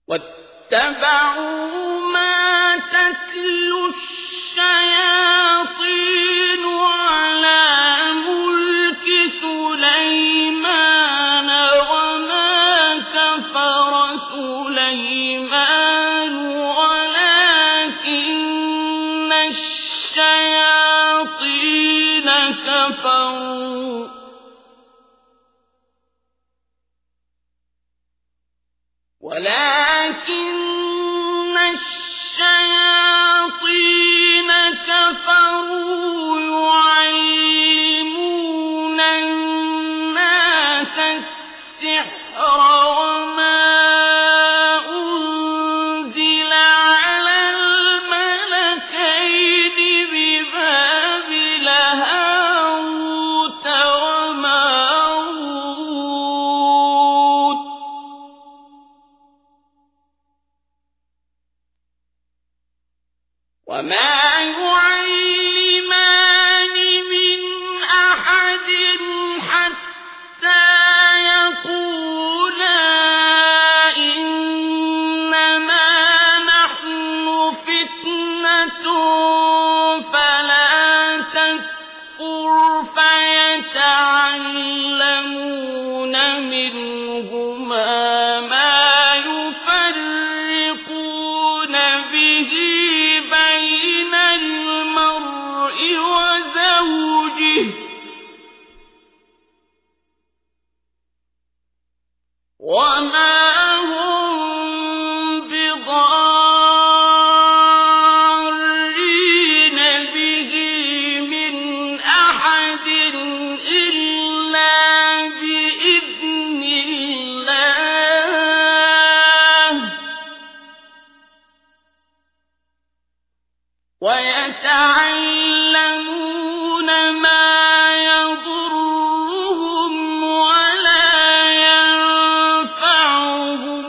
واتبعوا ما تتلو الشياطين على ملك سليمان وما كفر سليمان ولكن الشياطين كفروا يعلمون الناس السحر وما أنزل على الملكين ببابل هاروت وماروت وما يعلمان من أحد حتى يقولا إنما نحن فتنة فلا تكفر فيتعلمون منهما ما يفرقون به بين المرء وزوجه وما هم بضارين به من أحد إلا بإذن الله ويتعلمون ما يضرهم ولا ينفعهم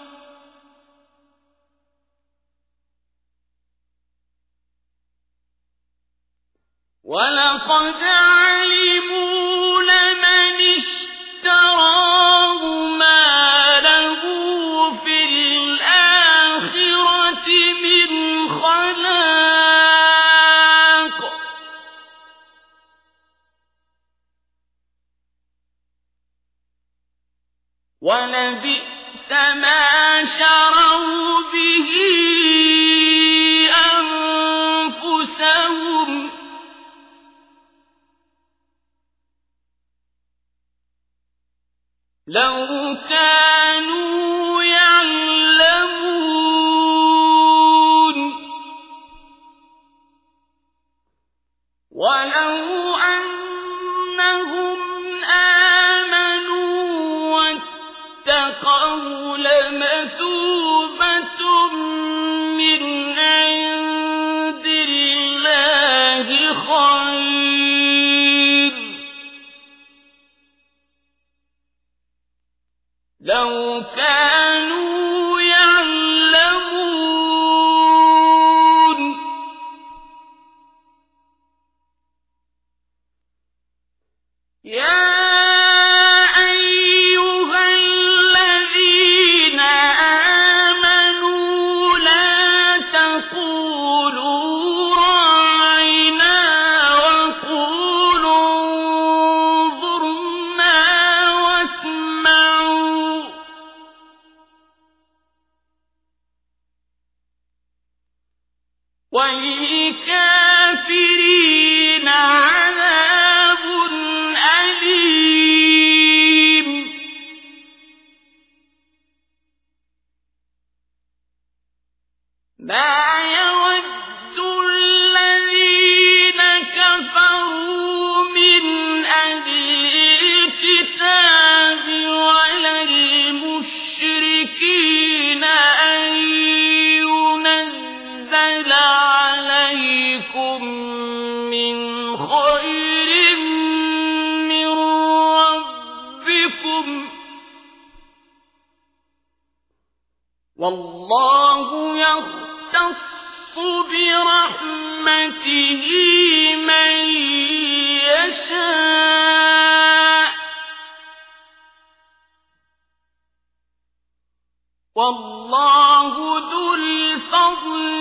ولقد علموا لمن اشتراه ما له في الآخرة من خلاق ولبئس ما شروا به أنفسهم لو كانوا يعلمون ولو أنهم آمنوا واتقوا لمثوبة من عند الله خير لو كانوا يعلمون يا أيها الذين آمنوا لا تقولوا راعنا وقولوا انظرنا واسمعوا وللكافرين عذاب أليم ما يود الذين كفروا من أهل الكتاب ولا المشركين أن ينزل عليكم من خير من ربكم والله يختص برحمته من يشاء والله ذو الفضل